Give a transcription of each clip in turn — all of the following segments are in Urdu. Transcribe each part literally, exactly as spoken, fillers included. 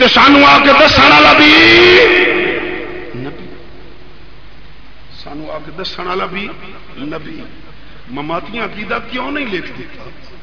تے سانو آ کے دسن والا بھی نبی، سانو آ کے دسن والا بھی نبی. مماتیاں عقیدہ کیوں نہیں لکھ دیتا؟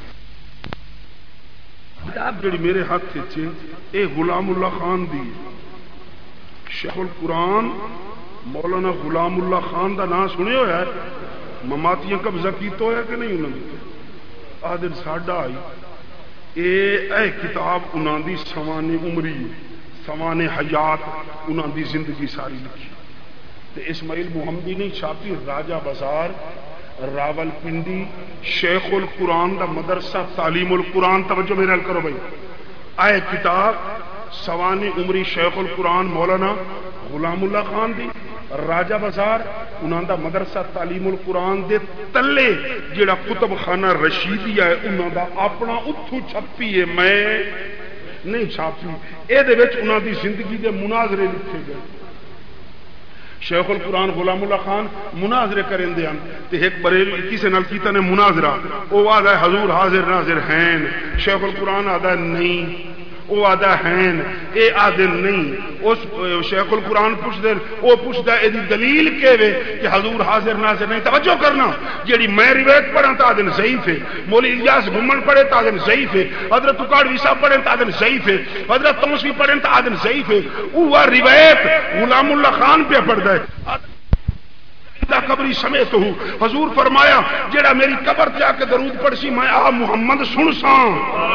کتاب جڑی میرے ہاتھ اے غلام اللہ خان دی شیخ القرآن مولانا غلام اللہ خان دا نام سنے ہوا ہے. مماتیاں قبضہ کیتا ہوا کہ نہیں؟ انہوں نے آ دن ساڈا آئی اے اے کتاب انہاں دی سوانح عمری سوانح حیات انہاں دی زندگی ساری لکھی تے اسماعیل محمدی نے چھاپی راجہ بازار راول پنڈی شیخ القرآن دا مدرسہ تعلیم القرآن. توجہ میرے کرو بھائی، اے کتاب سوانح عمری شیخ القرآن مولانا غلام اللہ خان دی راجہ بازار انہاں دا مدرسہ تعلیم القرآن دے تلے جڑا کتب خانہ رشیدیہ ہے انہاں دا اپنا اتھو چھپی ہے، میں نہیں چھاپی. اے دے وچ انہاں دی زندگی دے مناظرے لکھے گئے. شیخ القرآن غلام اللہ خان مناظرے کریں دے ہیں تے ایک بریلوی کسی نال کیتا نے مناظرہ، او آدھا ہے حضور حاضر ناظر ہیں، شیخ القرآن آدھا ہے نہیں، او آدھا ہیں، اے آدھے نہیں. اس شیخ القرآن پوچھ دے او پوچھ دے اے دی دلیل کے وے کہ حضور حاضر ناظر نہیں. توجہ کرنا، جیڑی میں روایت پڑھاں تا دن ضعیف ہے، مولی الیاس گھمن پڑھے تا دن ضعیف ہے، حضرت اکاڑوی صاحب پڑھیں تا دن ضعیف ہے، حضرت توسوی پڑھیں تا دن ضعیف ہے. وہ روایت غلام اللہ خان پہ پڑھ دے قبری سمیت ہوں. حضور فرمایا جیڑا میری قبر جا کے درود پڑھ سی میں آ محمد سن ساں.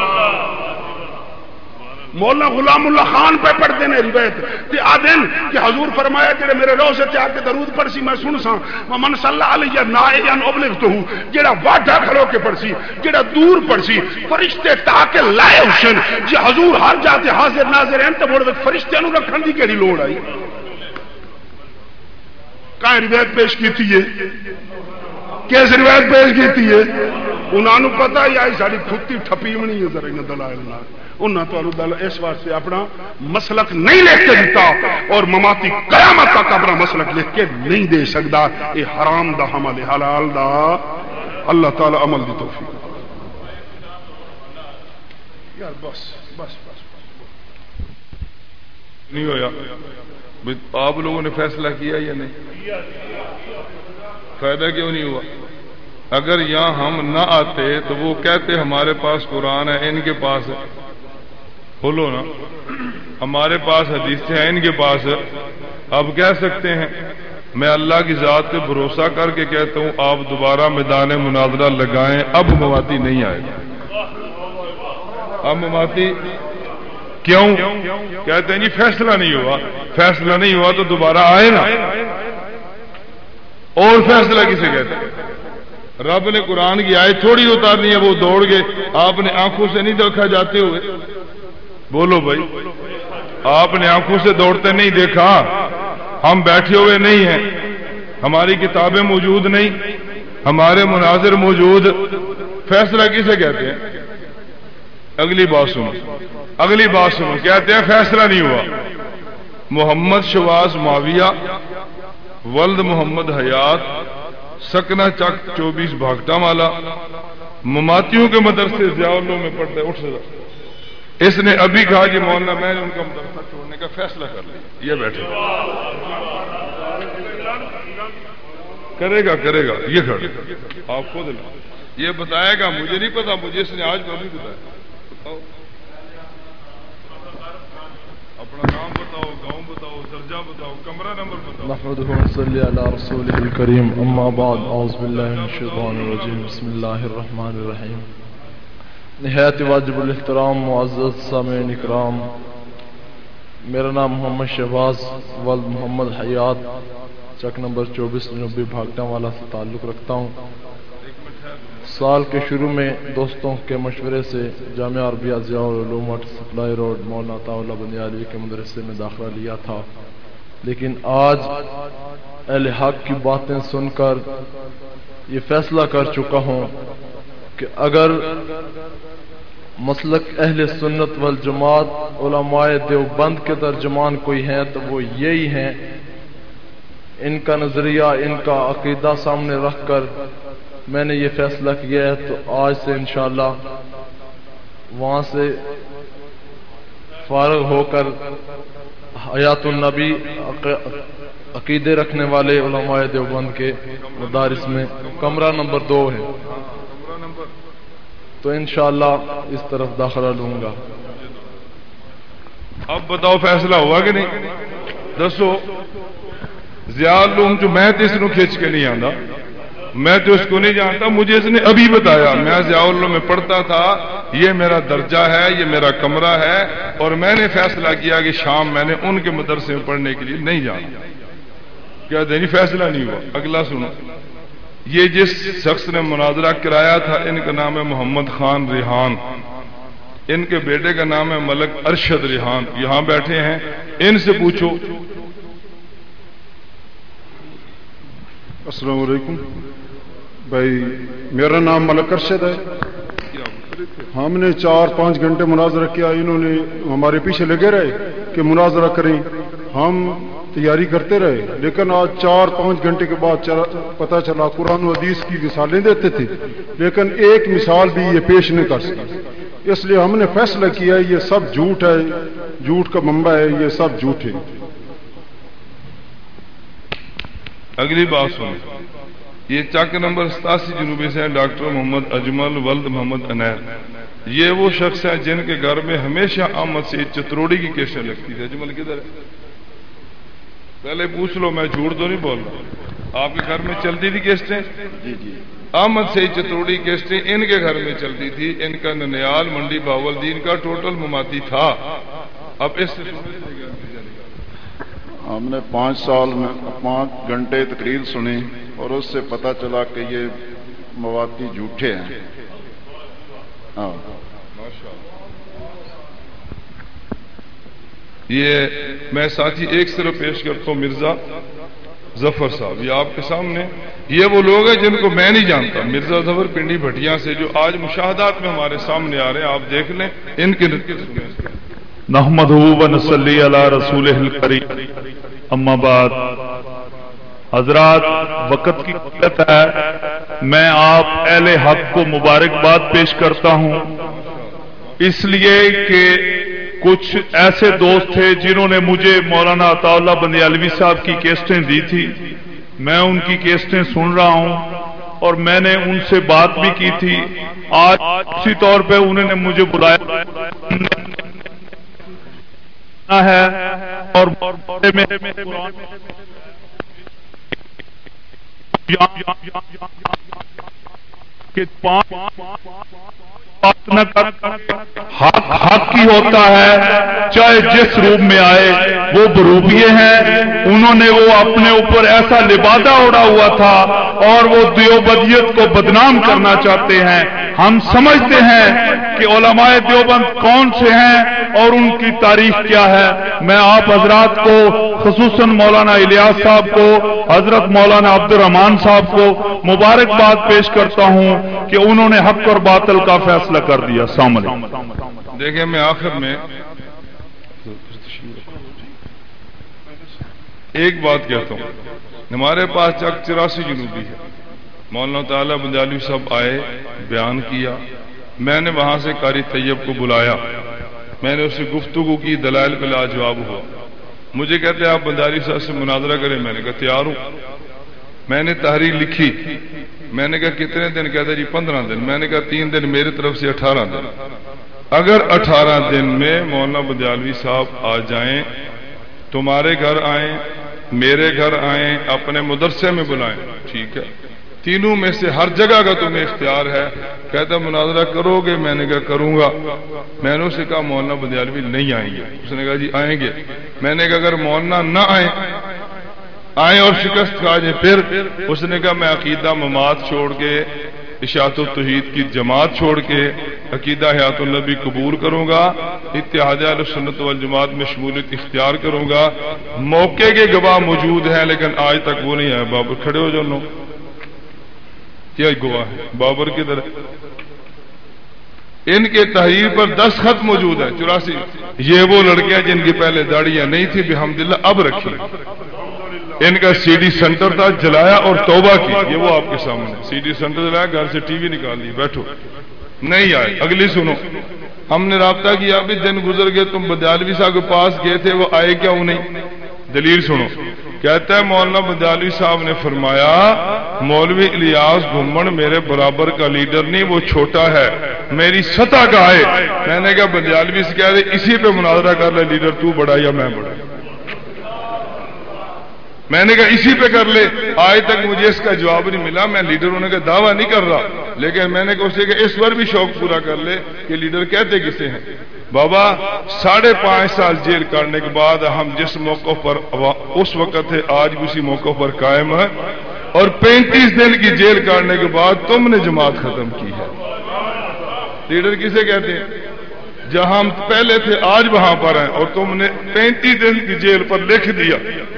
مولانا غلام اللہ خان پہ پڑھتے ہیں روایت تے آدن کہ حضور فرمایا جڑے میرے روزے تے آ کے درود پڑھ سی میں سن ساں. من صلی علیہ نائیا ابلغتہ، جڑا واڈا کھڑو کے پڑھ سی جڑا دور پڑھ سی فرشتے تاکہ لائے حسن. جی حضور ہر جاتے حاضر ناظر ہیں تے مڑ فرشتے نو رکھن دی کیڑی لوڑ آئی؟ کہیں روایت پیش کیتی ہے، کیس روایت پیش کیتی ہے؟ انہوں نے پتا ہی آئی ساری کھتی ٹھپی منی ہے ذرا انہیں دلائل نہ انہوں نے دل اس واسطے اپنا مسلک نہیں لکھ کے دیتا اور مماتی قیامت تک اپنا مسلک لکھ کے نہیں دے سکتا. یہ حرام دا حمل حلال دا اللہ تعالی عمل دی توفیق. یار بس بس بس نہیں ہویا. آپ لوگوں نے فیصلہ کیا یا نہیں؟ فائدہ کیوں نہیں ہوا؟ اگر یہاں ہم نہ آتے تو وہ کہتے ہمارے پاس قرآن ہے ان کے پاس ہے. بولو نا، ہمارے پاس حدیثیں ہیں ان کے پاس ہے. اب کہہ سکتے ہیں میں اللہ کی ذات پہ بھروسہ کر کے کہتا ہوں آپ دوبارہ میدان مناظرہ لگائیں، اب مماتی نہیں آئے گا. اب مماتی کیوں کہتے ہیں جی فیصلہ نہیں ہوا. فیصلہ نہیں ہوا تو دوبارہ آئے نا. اور فیصلہ کسے کہتے ہیں؟ رب نے قرآن کی آیت تھوڑی اتارنی ہے وہ دوڑ گئے. آپ نے آنکھوں سے نہیں دیکھا جاتے ہوئے؟ بولو بھائی، آپ نے آنکھوں سے دوڑتے نہیں دیکھا. ہم بیٹھے ہوئے نہیں ہیں، ہماری کتابیں موجود نہیں، ہمارے مناظر موجود. فیصلہ کسے کہتے ہیں؟ اگلی بات سنو، اگلی بات سنو. کہتے ہیں فیصلہ نہیں ہوا. محمد شواس معاویہ ولد محمد حیات سکنا چک چوبیس بھاگٹا والا مماتیوں کے مدرسے ضیاءاللہ میں پڑھتا ہے. اٹھ سے اس نے ابھی کہا جی مولانا میں نے ان کا مدرسہ چھوڑنے کا فیصلہ کر لیا. یہ بیٹھے کرے گا کرے گا یہ کھڑے آپ خود یہ بتائے گا. مجھے نہیں پتا، مجھے اس نے آج تو ابھی بتایا. اپنا نام بتاؤ، گاؤں بتاؤ، درجہ بتاؤ، کمرہ نمبر بتاؤ. نحمده ونصلي على رسوله الكريم اما بعد اعوذ بالله من الشیطان الرجیم بسم اللہ الرحمن الرحیم. نہایت واجب الاحترام معزز سامعین اکرام، میرا نام محمد شہباز ولد محمد حیات چک نمبر چوبیس جنوبی بھاگٹا والا سے تعلق رکھتا ہوں. سال کے شروع میں دوستوں کے مشورے سے جامعہ عربیہ ضیاء العلوم سپلائی روڈ مولانا عطا اللہ بندیالوی کے مدرسے میں داخلہ لیا تھا. لیکن آج اہل حق کی باتیں سن کر یہ فیصلہ کر چکا ہوں کہ اگر مسلک اہل سنت والجماعت علماء دیوبند کے ترجمان کوئی ہیں تو وہ یہی ہیں. ان کا نظریہ، ان کا عقیدہ سامنے رکھ کر میں نے یہ فیصلہ کیا ہے. تو آج سے انشاءاللہ وہاں سے فارغ ہو کر حیات النبی عقیدے رکھنے والے علماء دیوبند کے مدارس میں کمرہ نمبر دو ہے، تو انشاءاللہ اس طرف داخلہ لوں گا۔ اب بتاؤ فیصلہ ہوا کہ نہیں؟ دسو ضیاء العلوم جو میں تو اس کو کھینچ کے نہیں آتا، میں تو اس کو نہیں جانتا، مجھے اس نے ابھی بتایا، میں ضیاء العلوم میں پڑھتا تھا، یہ میرا درجہ ہے، یہ میرا کمرہ ہے، اور میں نے فیصلہ کیا کہ شام میں نے ان کے مدرسے میں پڑھنے کے لیے نہیں جانا۔ کیا دینی فیصلہ نہیں ہوا؟ اگلا سنو، یہ جس شخص نے مناظرہ کرایا تھا ان کا نام ہے محمد خان ریحان، ان کے بیٹے کا نام ہے ملک ارشد ریحان، یہاں بیٹھے ہیں، ان سے پوچھو۔ السلام علیکم بھائی، میرا نام ملک ارشد ہے۔ ہم نے چار پانچ گھنٹے مناظرہ کیا، انہوں نے ہمارے پیچھے لگے رہے کہ مناظرہ کریں، ہم تیاری کرتے رہے، لیکن آج چار پانچ گھنٹے کے بعد پتہ چلا قرآن و حدیث کی مثالیں دیتے تھے، لیکن ایک مثال بھی یہ پیش نہیں کر سکے، اس لیے ہم نے فیصلہ کیا یہ سب جھوٹ ہے، جھوٹ کا منبع ہے، یہ سب جھوٹ ہے۔ اگلی بات سنیں، یہ چک نمبر ستاسی جنوبی سے ہیں ڈاکٹر محمد اجمل ولد محمد انیر، یہ وہ شخص ہیں جن کے گھر میں ہمیشہ احمد سے چتروڑی کی کیسٹیں لگتی تھی۔ اجمل کدھر ہے؟ پہلے پوچھ لو، میں جھوٹ تو نہیں بول رہا، آپ کے گھر میں چلتی تھی کیسٹیں؟ جی جی، احمد سے چتروڑی کیسٹیں ان کے گھر میں چلتی تھی، ان کا ننیال منڈی باولدین کا ٹوٹل مماتی تھا۔ اب اس سے ہم نے پانچ سال میں پانچ گھنٹے تقریر سنی اور اس سے پتہ چلا کہ یہ مواتی جھوٹے ہیں۔ ہاں، یہ میں ساتھی ایک صرف پیش کرتا ہوں، مرزا ظفر صاحب، یہ آپ کے سامنے، یہ وہ لوگ ہیں جن کو میں نہیں جانتا، مرزا ظفر پنڈی بھٹیاں سے، جو آج مشاہدات میں ہمارے سامنے آ رہے ہیں، آپ دیکھ لیں ان کے نحمدہ و نصلی علی رسولہ الکریم، اما بعد۔ حضرات، وقت کی قلت ہے، میں آپ اہل حق کو مبارکباد پیش کرتا ہوں، اس لیے کہ کچھ ایسے دوست تھے جنہوں نے مجھے مولانا عطا اللہ بندیالوی صاحب کی کیسٹیں دی تھی، میں ان کی کیسٹیں سن رہا ہوں اور میں نے ان سے بات بھی کی تھی، آج اسی طور پہ انہوں نے مجھے بلایا ہے اور حق حق کی ہوتا ہے، چاہے جس روپ میں آئے، وہ بروبیے ہیں، انہوں نے وہ اپنے اوپر ایسا لبادہ اڑا ہوا تھا اور وہ دیوبندیت کو بدنام کرنا چاہتے ہیں۔ ہم سمجھتے ہیں کہ علماء دیوبند کون سے ہیں اور ان کی تاریخ کیا ہے۔ میں آپ حضرات کو، خصوصاً مولانا الیاس صاحب کو، حضرت مولانا عبد الرحمان صاحب کو مبارکباد پیش کرتا ہوں کہ انہوں نے حق اور باطل کا فیصلہ کر دیا۔ السلام علیکم۔ دیکھیں، میں آخر میں ایک بات کہتا ہوں، ہمارے پاس چک چوراسی جنوبی ہے، مولانا تعالیٰ بندیالوی صاحب آئے، بیان کیا، میں نے وہاں سے قاری طیب کو بلایا، میں نے اس سے گفتگو کی، دلائل پہ لاجواب ہوا، مجھے کہتے ہیں آپ بندیالوی صاحب سے مناظرہ کریں، میں نے کہا تیار ہوں، میں نے تحریر لکھی، میں نے کہا کتنے دن؟ کہتے جی پندرہ دن، میں نے کہا تین دن میری طرف سے اٹھارہ دن، اگر اٹھارہ دن میں مولانا بندیالوی صاحب آ جائیں، تمہارے گھر آئیں، میرے گھر آئیں، اپنے مدرسے میں بلائیں، ٹھیک ہے، تینوں میں سے ہر جگہ کا تمہیں اختیار ہے۔ کہتا مناظرہ کرو گے؟ میں نے کہا کروں گا۔ میں نے اسے کہا مولانا بندیالوی نہیں آئیں گے؟ اس نے کہا جی آئیں گے۔ میں نے کہا اگر مولانا نہ آئیں آئیں اور شکست کھا جائیں پھر؟ اس نے کہا میں عقیدہ مماد چھوڑ کے، اشاعت التوحید کی جماعت چھوڑ کے عقیدہ حیات النبی قبول کروں گا، اتحاد اہل سنت والجماعت میں شمولیت اختیار کروں گا۔ موقع کے گواہ موجود ہیں لیکن آج تک وہ نہیں آئے۔ بابر کھڑے ہو جانو، کیا گواہ ہے؟ بابر کدھر ہے؟ ان کے تحریر پر دستخط موجود ہے، چوراسی۔ یہ وہ لڑکیاں جن کی پہلے داڑیاں نہیں تھی، بحمدللہ اب رکھی۔ ان کا سی ڈی سینٹر تھا، جلایا اور توبہ کی۔ یہ وہ آپ کے سامنے سی ڈی سینٹر جلایا، گھر سے ٹی وی نکال لی، بیٹھو، نہیں آئے۔ اگلی سنو، ہم نے رابطہ کیا، ابھی دن گزر گئے، تم بدیالوی صاحب کے پاس گئے تھے، وہ آئے کیا وہ نہیں؟ دلیل سنو، کہتا ہے مولانا بدیالوی صاحب نے فرمایا مولوی الیاس گھمن میرے برابر کا لیڈر نہیں، وہ چھوٹا ہے، میری سطح کا ہے۔ میں نے کہا بدیالوی سے کہہ رہے اسی پہ مناظرہ کر لے، لیڈر تو بڑا یا میں بڑا؟ میں نے کہا اسی پہ کر لے۔ آج تک مجھے اس کا جواب نہیں ملا۔ میں لیڈر ہونے کا دعویٰ نہیں کر رہا، لیکن میں نے کہا اسے کہ اس پر بھی شوق پورا کر لے کہ لیڈر کہتے کسے ہیں۔ بابا ساڑھے پانچ سال جیل کاٹنے کے بعد ہم جس موقع پر اس وقت تھے آج بھی اسی موقع پر قائم ہے، اور پینتیس دن کی جیل کاٹنے کے بعد تم نے جماعت ختم کی ہے۔ لیڈر کسے کہتے ہیں؟ جہاں ہم پہلے تھے آج وہاں پر ہیں، اور تم نے پینتیس دن کی جیل پر لکھ دیا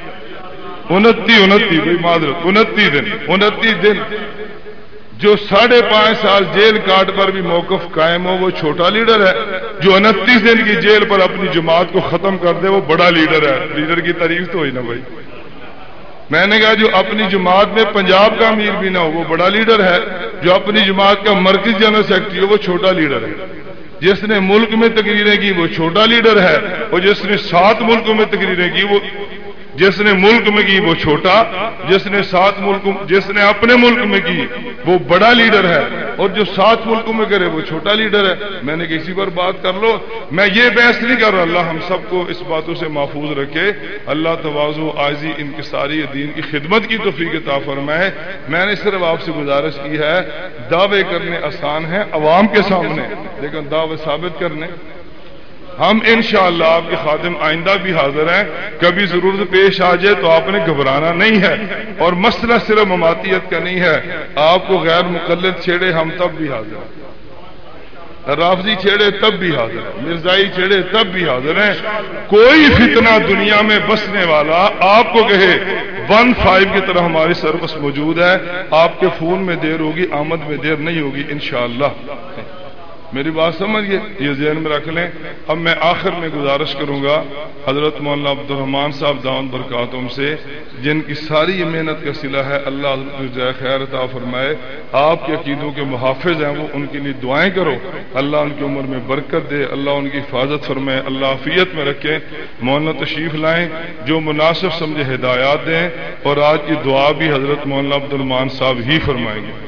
انتی انتی بھائی معذرت انتی دن انتی دن جو ساڑھے پانچ سال جیل کاٹ پر بھی موقف قائم ہو وہ چھوٹا لیڈر ہے، جو انتیس دن کی جیل پر اپنی جماعت کو ختم کر دے وہ بڑا لیڈر ہے۔ لیڈر کی تعریف تو ہوئی نا بھائی۔ میں نے کہا جو اپنی جماعت میں پنجاب کا امیر بھی نہ ہو وہ بڑا لیڈر ہے، جو اپنی جماعت کا مرکزی جنرل سیکرٹری ہو وہ چھوٹا لیڈر ہے، جس نے ملک میں تقریریں کی وہ چھوٹا لیڈر ہے، اور جس نے سات ملکوں میں تقریریں کی وہ جس نے ملک میں کی وہ چھوٹا، جس نے سات ملک جس نے اپنے ملک میں کی وہ بڑا لیڈر ہے، اور جو سات ملکوں میں کرے وہ چھوٹا لیڈر ہے۔ میں نے کسی پر بات کر لو، میں یہ بحث نہیں کر رہا۔ اللہ ہم سب کو اس باتوں سے محفوظ رکھے، اللہ تواضع عاجزی انکساری دین کی خدمت کی توفیق عطا فرمائے۔ میں نے صرف آپ سے گزارش کی ہے، دعوے کرنے آسان ہیں عوام کے سامنے، لیکن دعوے ثابت کرنے ہم انشاءاللہ آپ کے خادم آئندہ بھی حاضر ہیں، کبھی ضرورت پیش آ جائے تو آپ نے گھبرانا نہیں ہے، اور مسئلہ صرف مماتیت کا نہیں ہے، آپ کو غیر مقلد چھیڑے ہم تب بھی حاضر ہیں، رافضی چھیڑے تب بھی حاضر ہیں، مرزائی چھیڑے تب بھی حاضر ہیں۔ کوئی فتنہ دنیا میں بسنے والا آپ کو کہے ون فائیو کی طرح ہماری سروس موجود ہے، آپ کے فون میں دیر ہوگی، آمد میں دیر نہیں ہوگی انشاءاللہ۔ میری بات سمجھ گئے، یہ ذہن میں رکھ لیں۔ اب میں آخر میں گزارش کروں گا حضرت مولانا عبد الرحمان صاحب دامت برکاتہم سے، جن کی ساری یہ محنت کا صلہ ہے، اللہ حضرت کو جزائے خیر عطا فرمائے، آپ کے عقیدوں کے محافظ ہیں وہ، ان کے لیے دعائیں کرو، اللہ ان کی عمر میں برکت دے، اللہ ان کی حفاظت فرمائے، اللہ عافیت میں رکھے۔ مولانا تشریف لائیں، جو مناسب سمجھے ہدایات دیں، اور آج کی دعا بھی حضرت مولانا عبد الرحمان صاحب ہی فرمائیں گے۔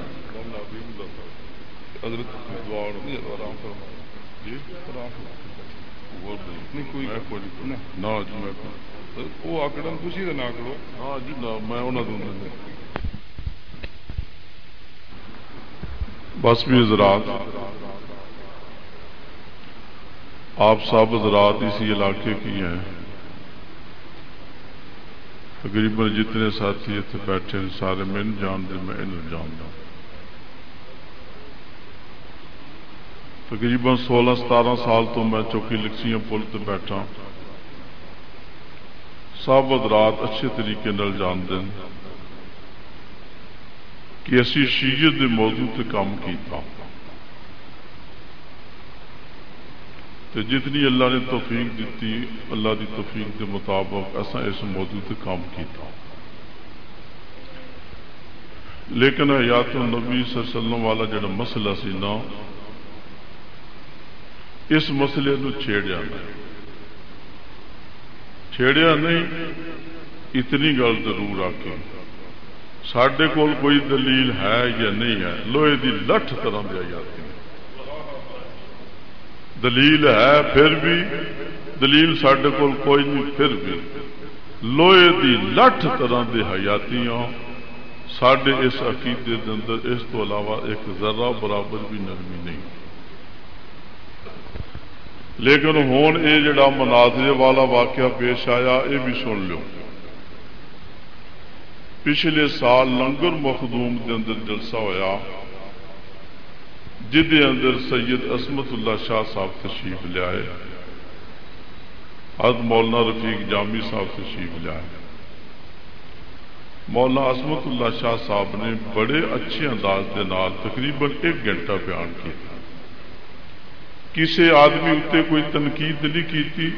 حضرت وہ آکڑن خوشی نہ کرو، ہاں جی میں بس بھی حضرات، آپ سب حضرات اسی علاقے کی ہیں، تقریباً جتنے ساتھی اتنے بیٹھے ہیں سارے میں نہیں جانتے، میں انہیں جانتا۔ تقریباً سولہ ستارہ سال تو میں چوکی لکسیاں پل تے بیٹھا، سب حضرات اچھے طریقے نال جانتے ہیں کہ اسی شیعت دے موضوع تے کام کیتا، تے جتنی اللہ نے توفیق دیتی اللہ دی توفیق دے مطابق ایسا اس موضوع تے کام کیتا، لیکن حیات النبی صلی اللہ علیہ وسلم والا جڑا مسئلہ سی نا، اس مسئلے نو چھیڑیا نہیں چھیڑیا نہیں اتنی گل ضرور آ کے سڈے کول کوئی دلیل ہے یا نہیں ہے، لوہے دی لٹھ طرح دے آیات دلیل ہے، پھر بھی دلیل سڈے کول کوئی نہیں، پھر بھی لوہے دی لٹھ طرح دے حیاتیاں سڈے اس عقیدے دے اندر اس تو علاوہ ایک ذرہ برابر بھی نرمی نہیں۔ لیکن ہون یہ جڑا مناظرے والا واقعہ پیش آیا یہ بھی سن لو۔ پچھلے سال لنگر مخدوم دے اندر جلسہ ہویا، جدے اندر سید عصمت اللہ شاہ صاحب تشریف لائے، حضرت مولانا رفیق جامی صاحب تشریف لائے۔ مولانا عصمت اللہ شاہ صاحب نے بڑے اچھے انداز دے نال تقریباً ایک گھنٹہ بیان کیا، کسی آدمی اتنے کوئی تنقید نہیں کی،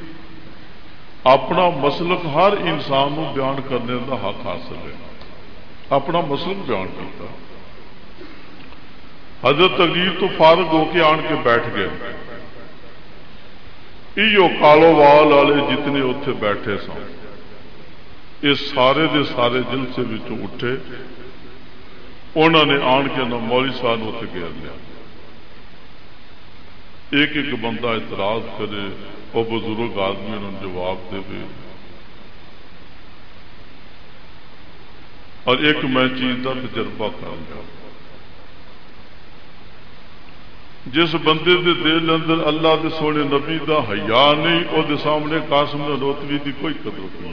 اپنا مسلک ہر انسان کو بیان کرنے کا حق حاصل ہے، اپنا مسلک بیان کیتا۔ حضرت تقریر تو فارغ ہو کے آن کے بیٹھ گئے. ایو کالو وال والے جتنے اتے بیٹھے سن یہ سارے دے سارے جلسے وچوں اٹھے. انہوں نے آن کے نہ مولوی صاحب اتنے گھیر لیا. ایک ایک بندہ اعتراض کرے اور بزرگ آدمی انہوں نے جواب دے. اور ایک میں چیز کا تجربہ کر لیا. جس بندے دے دل اندر اللہ دے سونے نبی دا حیا نہیں وہ دے سامنے قاسم نانوتوی دی کوئی قدر نہیں.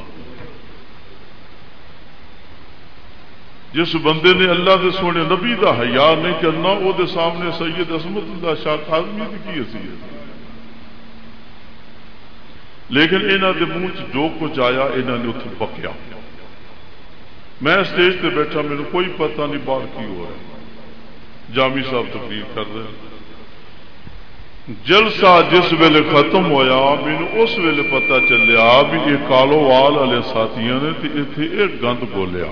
جس بندے نے اللہ دے سونے نبی دا حیا نہیں کرنا وہ دے سامنے سید عصمت اللہ شاہ کاظمی دی کی حیثیت. لیکن انہوں دے منہ چ جو کچھ آیا انہوں نے اتنے بکیا. میں اسٹیج پہ بیٹھا میرے کوئی پتہ نہیں باہر کی ہو رہا ہے. جامی صاحب تقریر کر رہے ہیں. جلسہ جس ویلے ختم ہویا مینو اس ویلے پتہ چلیا بھی یہ کالو وال والے ساتھیوں نے اتنے ایک گند بولیا.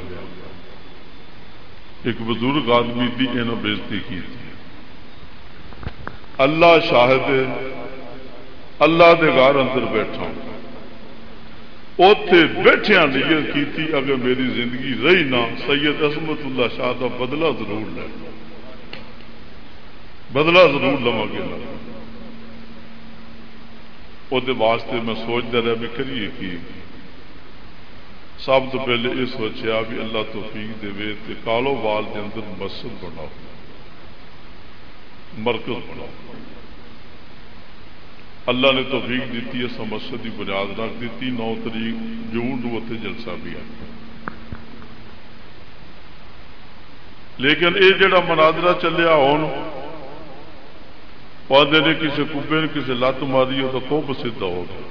ایک بزرگ آدمی کی انہوں بےزتی کی تھی. اللہ شاہد اللہ دے گھر اندر بیٹھا اتے بیٹھیا نیت کی تھی اگر میری زندگی رہی نہ سید عصمت اللہ شاہ کا بدلہ ضرور لے بدلہ ضرور لوا گے. وہ واسطے میں سوچتا رہا بھی کریے کی. سب تو پہلے یہ سوچیا بھی اللہ توفیق دے تے کالو وال کے اندر مسجد بناؤ مرکز بناؤ. اللہ نے توفیق دیتی ہے مسجد کی بنیاد رکھ دیتی. نو تاریخ جون کو اتنے جلسہ بھی ہے. لیکن یہ جڑا مناظرہ چلیا ہوں پودے نے کسی کبے نے کسی لت ماری تو کب سیدھا ہو گیا.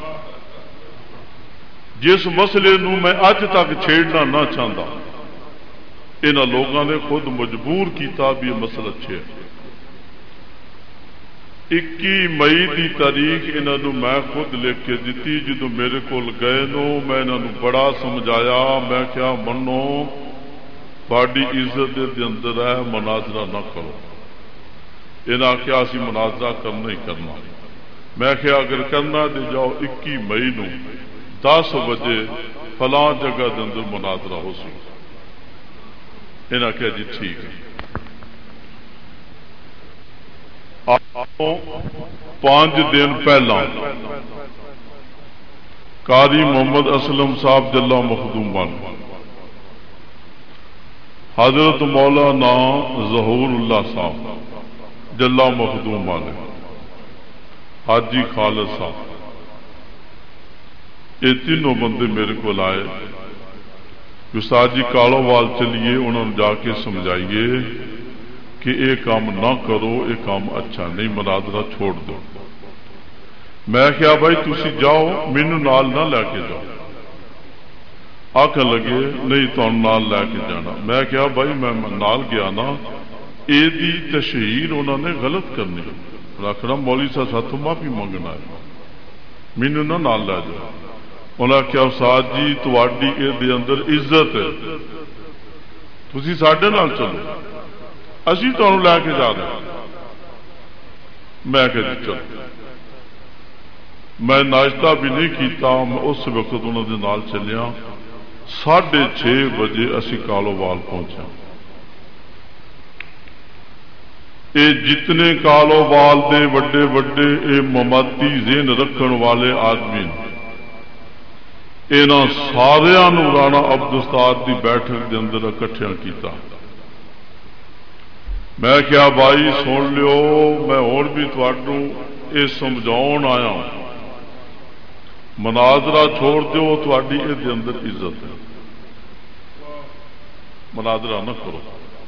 جس مسئلے نو میں اج تک چھیڑنا نہ چاہتا انہاں لوگوں نے خود مجبور کیتا بھی یہ مسئلہ اچھے ہے. اکی مئی دی تاریخ انہوں نے میں خود لکھ کے دیتی. جدو میرے کو گئے نو میں انہوں نے بڑا سمجھایا. میں کیا منو تھوڑی عزت دے اندر ہے مناظرہ نہ کرو. انہاں کیا اسی مناظرہ کرنا ہی کرنا. میں کیا اگر کرنا تو جاؤ اکی مئی نو دس بجے فلاں جگہ دے اندر مناظرہ ہو سی. انہاں کیا جی ٹھیک ہے. پانچ دن پہلا قاری محمد اسلم صاحب جلا مخدومان حضرت مولانا ظہور اللہ صاحب جلا مخدومان حاجی خالد صاحب یہ تینوں بندے میرے کو آئے. استاد جی کالو وال چلیے انہوں نے جا کے سمجھائیے کہ یہ کام نہ کرو یہ کام اچھا نہیں مناظرہ چھوڑ دو. میں کیا بھائی تسی جاؤ مینو نال نہ لے کے جاؤ. آخر لگے نہیں تم نال لے کے جانا. میں کیا بھائی میں نال گیا نا یہ تشہیر انہوں نے غلط کرنی. رکھنا مولوی صاحب ساتھوں معافی منگنا ہے مینو نہ نال لے جاؤ. انہوں نے کیا استاد جی تواڈی یہ اندر عزت ہے تسی ساڈے نال چلو اسی تمہیں لے کے جا رہے. میں کہ جی چلو. میں ناشتہ بھی نہیں کیتا. میں اس وقت انہوں نے نال چلیا. ساڑھے چھ بجے اسی کالو وال پہنچا. یہ جتنے کالو وال دے وڈے وڈے اے مماتی ذہن رکھن والے آدمی انہاں سارا رانا عبد استاد کی بیٹھک کے اندر اکٹھیا کیتا. میں کیا بھائی سن لیو میں اور بھی تھانوں یہ سمجھاؤن آیا مناظرہ چھوڑ دیو تھوڑی یہ اندر عزت ہے مناظرہ نہ کرو.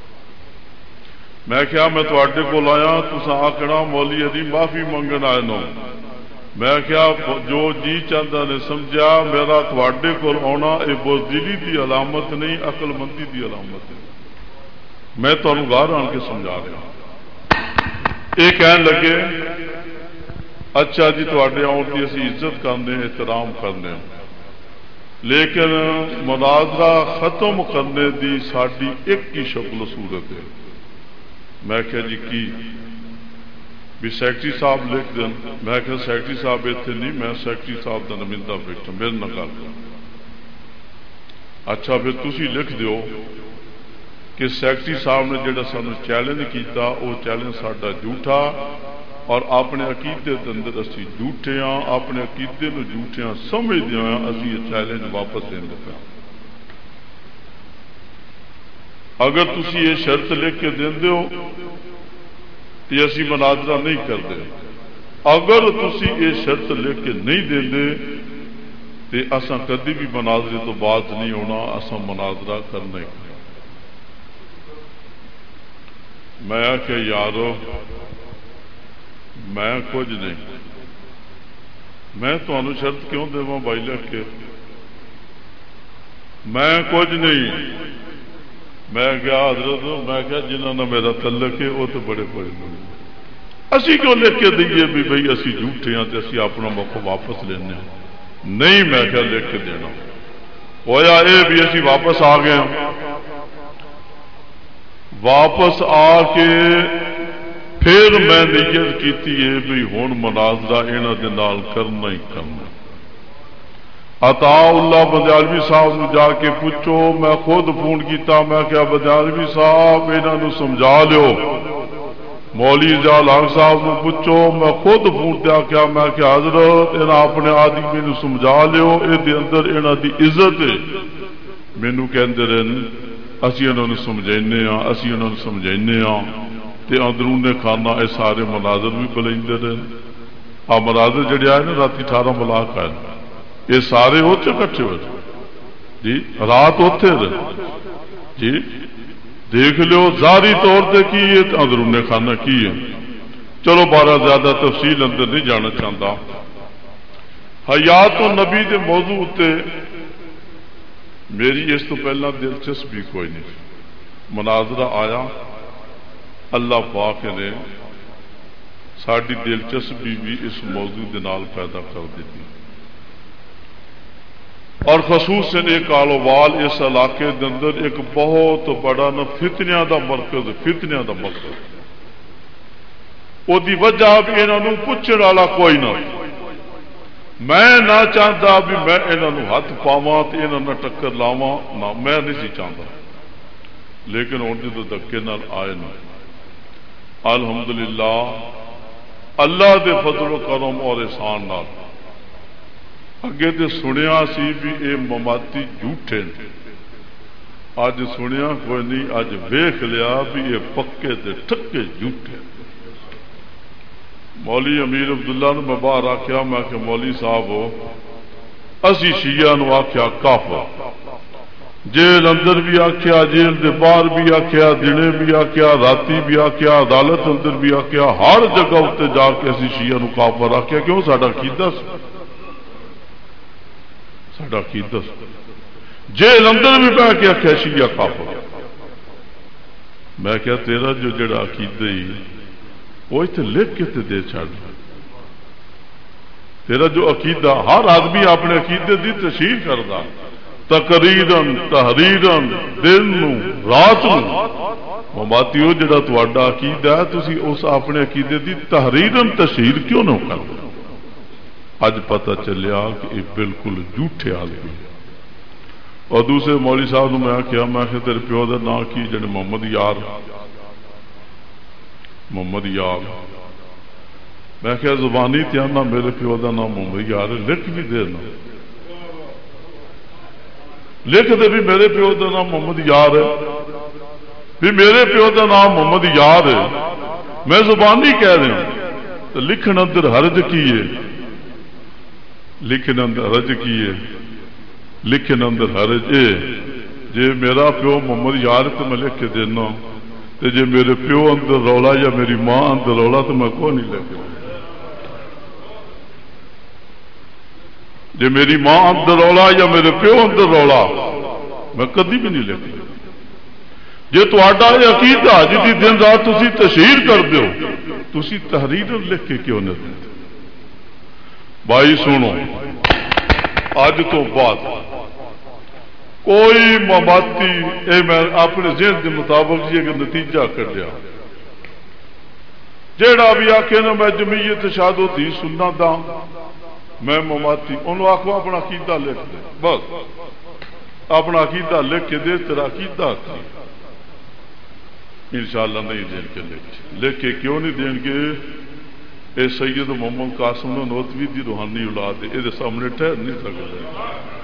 میں کیا میں تھوڑے کول آیا تساں آکھنا مولوی علی معافی منگن آئے نو. میں کیا جو جی چاہتا نے سمجھا میرا تھوڑے کول آنا یہ بزدلی دی علامت نہیں عقل مندی دی علامت ہے. میں تمہیں گھر آن کے سمجھا رہا. یہ کہن لگے اچھا جی تھوڑے آن کی اسی عزت کرنے احترام کرنے لیکن مناظرہ ختم کرنے دی ساری ایک ہی شکل صورت ہے میں کہا جی کی بھی سیکٹری صاحب لکھ دیں. میں کہا سیکٹری صاحب اتنے نہیں, میں سیکٹری صاحب کا نمائندہ بیٹھا, میرے نہ گل کرو. اچھا پھر تسی لکھ دیو کہ سیکٹری صاحب نے جڑا سانو چیلنج کیتا وہ چیلنج ساڈا جھوٹا اور اپنے عقیدے کے اندر اسی جھوٹے ہاں, اپنے عقیدے نو جھوٹے ہاں سمجھتے ہاں, اسی یہ چیلنج واپس دیں پہ. اگر تسی یہ شرط لکھ کے دیں ہو تو اسی مناظرہ نہیں کرتے. اگر تسی یہ شرط لکھ کے نہیں دیں تو اساں کدی بھی مناظرے تو بات نہیں ہونا, اساں مناظرہ کرنا ہی. میں کہ یارو میں کچھ نہیں, میں تمہیں شرط کیوں دوں بھائی لکھ کے, میں کچھ نہیں. میں کیا حضرت میں کیا جنہوں نے میرا تعلق ہے وہ تو بڑے بڑے لوگ, اسی کیوں لکھ کے دئیے بھی بھائی اسی جھوٹے ہاں تو اسی اپنا موقع واپس لینے ہیں. نہیں میں کیا لکھ کے دینا ہویا یہ بھی اسی واپس آ گئے. واپس آ کے پھر میں نیت کیتی ہے بھی ہوں مناظرہ انہاں دے نال کرنا ہی کرنا. عطا اللہ بدیالوی صاحب نو جا کے پوچھو, میں خود فون کیتا, میں کیا بدیالوی صاحب انہاں نو سمجھا لیو. مولوی جال حق صاحب نو پوچھو, میں خود فون دیا کیا میں کیا حضرت انہاں اپنے آدمی نو سمجھا لیو, اے دے اندر انہاں دی عزت ہے. مینوں کہندے رہن اسی انہاں نو سمجھانے ہاں, اسی انہاں نو سمجھانے ہاں تے اندرون کھانا اے سارے مناظر بھی بلائندے رہن. آ مناظر جڑے آئے نا راتی اٹھارہ ملاق آئے یہ سارے اتنے کٹھے ہوئے جی, رات اتنے رہے جی. دیکھ لو ظاہری طور پہ کی ہے, اندرون خانہ کی ہے. چلو بارہ زیادہ تفصیل اندر نہیں جانا چاہتا. حیات النبی دے موضوع تے میری اس تو پہلا دلچسپی کوئی نہیں. مناظرہ آیا, اللہ پاک نے ساری دلچسپی بھی اس موضوع دے نال پیدا کر دیتی, اور خصوصاً ایک آلووال اس علاقے دے اندر ایک بہت بڑا نہ فتنیاں دا مرکز, فتنیاں دا مرکز. وہ دی وجہ بھی انہوں پوچھنے والا کوئی نہ. میں نہ چاہتا بھی میں انہوں ہاتھ پاواں تے انہوں نے ٹکر لاواں, نہ میں نہیں سی چاہتا. لیکن ہوں جدو دھکے نال آئے نا, الحمدللہ اللہ دے فضل و کرم اور احسان نال اگے تو سنیا سی بھی اے مماتی جھوٹے, اج سنیا کوئی نہیں, اج ویخ لیا بھی یہ پکے تے ٹھکے جھوٹے. مولی امیر عبداللہ نے میں باہر آخیا, میں کہ مولی صاحب ہو اسی شیعہ نو آخیا کافر, جیل اندر بھی آخیا, جیل دے باہر بھی آخیا, دنے بھی آخیا, راتی بھی آخیا, عدالت اندر بھی آخیا, ہر جگہ اتنے جا کے اسی شیعہ نو کافر آخیا. کیوں ساڈا عقیدہ ساڈا عقیدہ جیل اندر بھی بہ کے آخیا شیعہ کافر. میں کیا تیرا جو جڑا عقیدہ ہی وہ اتنے لکھ کے تے دے چھڑ. تیرا جو عقیدہ, ہر آدمی اپنے عقیدے دی تشہیر کردا, تقریرن تحریرن دن نو رات نو. مماتی ہو جڑا تہاڈا عقیدہ ہے تسی اس اپنے عقیدے دی تحریرن تشہیر کیوں نہ کرتے؟ اج پتہ چلیا کہ یہ بالکل جھوٹے آدمی. اور دوسرے مولوی صاحب نے میں کیا, میں کہ تیرے پیو کا نام کی, جڑے محمد یار محمد یار. میں کیا زبانی تیانا میرے پیو کا نام محمد یار, لکھ بھی دینا, لکھ دے بھی میرے پیو کا نام محمد یار ہے, بھی میرے پیو کا نام محمد یار ہے. میں زبانی کہہ رہا تو لکھن اندر حرج کی ہے, لکھن اندر حرج کی ہے, لکھن اندر حرج اے جے میرا پیو محمد یار تو میں لکھ کے دینا, تے جے میرے پیو اندر رولا یا میری ماں اندر رولا تو میں کوئی نہیں لکھ. جے میری ماں اندر رولا یا میرے پیو اندر رولا میں کدی بھی نہیں لکھ. جے تہاڈا یہ عقیدہ جدی دن رات تسی تشہیر کر دیو, تسی تحریر لکھ کے کیوں نہ دیتے؟ بھائی سنو, اج تو بعد کوئی مماتی, اے میں اپنے ذہن کے مطابق یہ نتیجہ کڈیا, جیڑا بھی آکھے نا میں جمعیت شادو تھی سننا دا میں مماتی انہوں آخو اپنا عقیدہ لکھ دے بس اپنا عقیدہ لکھ کے دے تیرا عقیدہ کی انشاءاللہ نہیں دین کے لکھ لکھ کے کیوں نہیں دین کے اے سید محمد قاسم نوتوی دی روحانی اولاد ہے یہ سامنے ٹھہر نہیں سکتا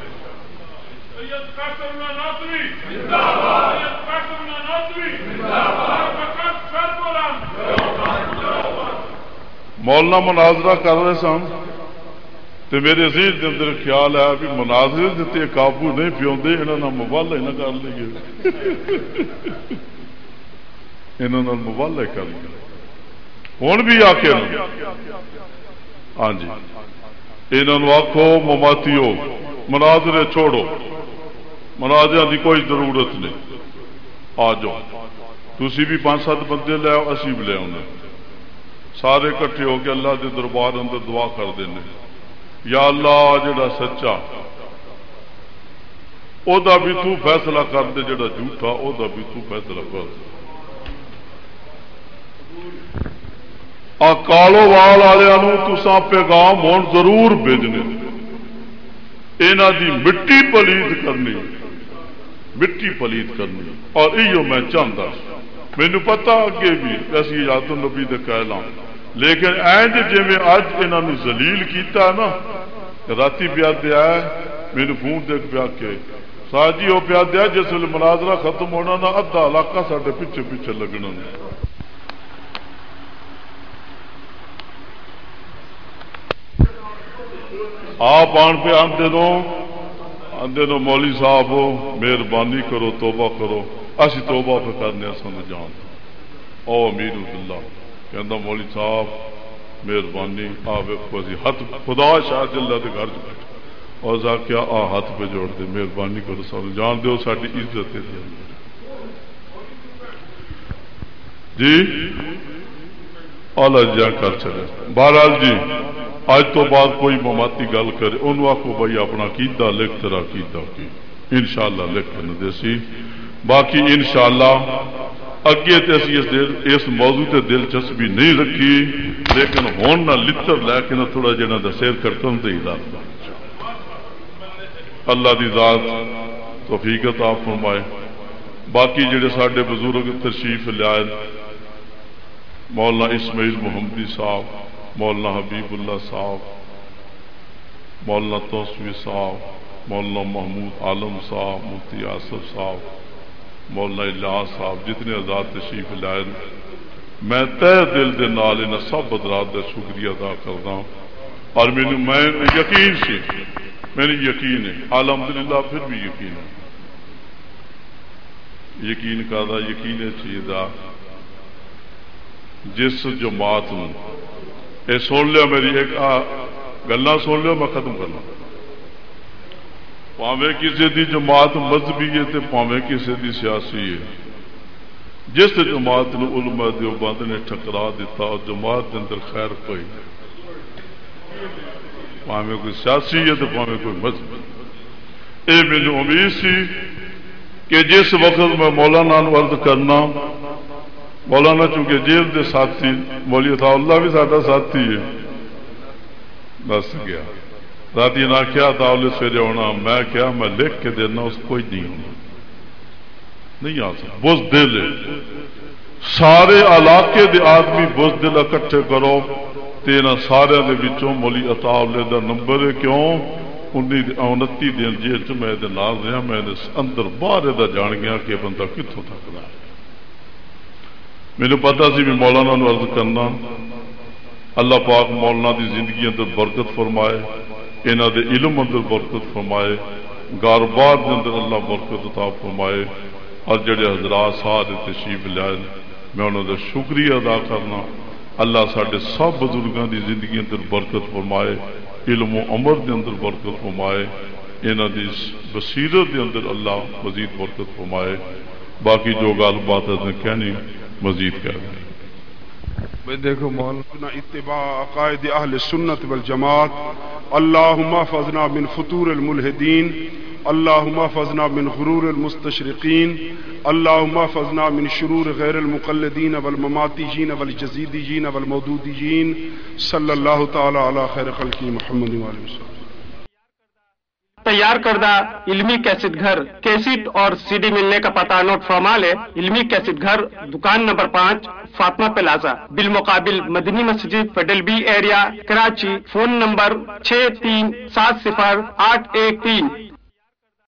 مولانا مناظرہ کر رہے سن تو میرے ذہن کے اندر خیال آیا بھی مناظرے دیتے قابو نہیں پیوندے انہوں نے مبالغہ نہ کر لیے انہوں نے مبالغہ کر لیا ہوں بھی آ کے ہاں جی انہوں نے آخو مماتیو مناظرے چھوڑو مناظرے کی کوئی ضرورت نہیں آ جاؤ تھی بھی پانچ سات بندے لے آؤ اسی بھی لے آؤ سارے کٹھے ہو کے اللہ کے دربار اندر دعا کر دینے یا اللہ جڑا سچا او دا بھی تو فیصلہ کر دے جڑا جھوٹا او دا بھی تو فیصلہ کر دے آ کالو وال والوں تساں پیغام ہون ضرور بھیجنے انہاں دی مٹی پلیت کرنی مٹی پلیت کرنی اور ایو میں چاہتا مینوں پتہ اگے بھی ایسی یاد نبی دے کہلاں لیکن اینج جی میں اج انہوں نے ذلیل کیتا ہے نا راتی پیا دیا میرے فون دیکھ پیا کے سا جی وہ پیا دیا جس ویل مناظرہ ختم ہونا نا ادھا علاقہ سارے پیچھے پیچھے لگنا آپ آن پہ آتے نو آدھے نو مولوی صاحب مہربانی کرو توبہ کرو اسی توبہ پہ کرنے سن جان او امیر اللہ کہندا مولوی صاحب مہربانی آ ویکھو اسی ہاتھ خدا شاہ اللہ دے گھر بیٹھے اور جا کیا آ ہاتھ پہ جوڑ دے مہربانی کرو سن جان دیو ساری عزت ہے جی اعلی جا کر چلے بہرحال جی اج تو بعد کوئی مماتی گل کرے انہوں آخو بھائی اپنا عقیدہ لکھ تیرا عقیدہ کی انشاءاللہ لکھ کے نہ دیسی باقی انشاءاللہ اگے تے اسی اس دل اس موضوع تے دلچسپی نہیں رکھی لیکن ہون نہ لتر لے کے نہ تھوڑا جہاں دا سیر کرتن تے ہدایت اللہ دی ذات توفیق عطا فرمائے باقی جڑے ساڈے بزرگ تشریف لائے مولانا اسماعیل محمدی صاحب مولانا حبیب اللہ صاحب مولانا توسوی صاحب مولانا محمود عالم صاحب مفتی آصف صاحب مولانا الیاس صاحب جتنے آزاد تشریف لائے میں تہ دل دے نال انہاں سب حضرات کا شکریہ ادا کردا اور مینوں میں یقین سی میرے یقین ہے الحمدللہ پھر بھی یقین ہے یقین کردا یقین ہے چیز دا جس جماعت میں یہ سن لیا میری ایک گلا سن لیا میں ختم کرنا پاوے کسی دی جماعت مذہبی ہے تو پاوے کسی دی سیاسی ہے جس جماعت نے علماء دیوبند نے ٹھکرا دیتا اور جماعت کے اندر خیر کوئی پاوے کوئی سیاسی ہے تو پاوے کوئی مذہبی یہ مجھے امید سی کہ جس وقت میں مولانا عرض کرنا مولانا چونکہ جیل دے ساتھی مولی عطا اللہ بھی ساڈا ساتھی ہے بس گیا رات نہ کیا عطا اللہ سویرے ہونا میں کیا میں لکھ کے دینا اس کوئی نہیں ہونا نہیں آ سکتا بز دل ہے سارے علاقے دے آدمی بز دل اکٹھے کرو تیرہ سارے دے وچوں مولی عطا اللہ دا نمبر ہے کیوں انتی دن جیل چ میں نال رہا میں اندر باہر دا جان گیا کہ بندہ کتوں تک رہا میرے پتا سی بھی مولانا نو عرض کرنا اللہ پاک مولانا دی زندگی اندر برکت فرمائے انہاں دے علم اندر برکت فرمائے کاروبار دے اندر اللہ برکت عطا فرمائے اور جڑے حضرات سارے تشریف لائے میں انہوں دا شکریہ ادا کرنا اللہ ساڈے سب بزرگاں دی زندگی اندر برکت فرمائے علم و عمر دے اندر برکت فرمائے انہاں دی بصیرت دے اندر اللہ مزید برکت فرمائے باقی جو گل بات ہے کہنی مزید کہہ رہے دیکھو مولانا اتباع عقائد اہل سنت والجماعت اللہم احفظنا من فطور الملحدین اللهم احفظنا من غرور المستشرقين اللهم احفظنا من شرور غیر المقلدین والمماتیین والجزیدیین والمودودیین صلی اللہ تعالی علی خیر خلقی محمد وآلہ وسلم۔ تیار کردہ علمی کیسٹ گھر کیسٹ اور سی ڈی ملنے کا پتہ نوٹ فرما لے۔ علمی کیسٹ گھر، دکان نمبر پانچ، فاطمہ پلازا، بالمقابل Madni Masjid, federal B area, Karachi. Phone number چھ تین سات صفر آٹھ ایک تین